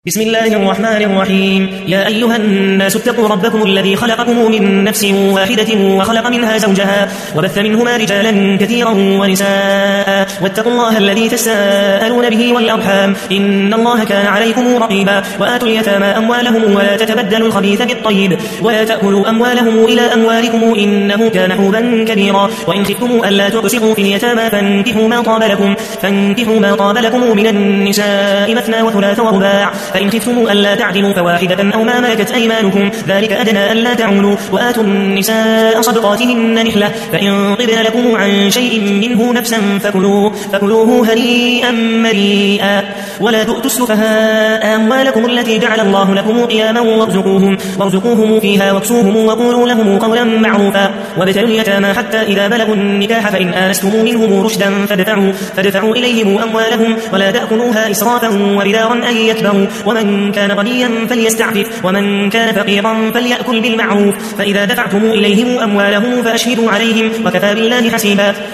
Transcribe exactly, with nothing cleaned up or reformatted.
بسم الله الرحمن الرحيم. يا أيها الناس اتقوا ربكم الذي خلقكم من نفس واحدة وخلق منها زوجها وبث منهما رجالا كثيرا ونساء واتقوا الله الذي تساءلون به والأرحام إن الله كان عليكم رقيبا. وآتوا اليتامى أموالهم ولا تتبدلوا الخبيث بالطيب ولا تأكلوا أموالهم إلى أموالكم إنه كان حوبا كبيرا. وإن خفتم ألا تقسطوا في اليتامى فانكحوا ما طاب لكم فانكحوا ما طاب لكم من النساء مثنى وثلاث ورباع فإن خفتم ألا تعدلوا فواحدة أو ما ملكت أيمانكم ذلك أدنى ألا تعولوا. وآتوا النساء صدقاتهن نحلة فإن طبن لكم عن شيء منه نفسا فكلوه, فكلوه هنيئا مريئا. ولا تؤتوا السفهاء أموالكم التي جعل الله لكم قياما وارزقوهم, وارزقوهم فيها واكسوهم وقولوا لهم قولا معروفا. وابتلوا اليتامى حتى إذا بلغوا النكاح فإن آنستم منهم رشدا فادفعوا, فادفعوا إليهم أموالهم ولا تأكلوها إسرافا وبدارا أن يكبروا. ومن كان غنيا فليستعفف ومن كان فقيرا فليأكل بالمعروف. فإذا دفعتم إليهم أموالهم فأشهدوا عليهم وكفى بالله حسيبا.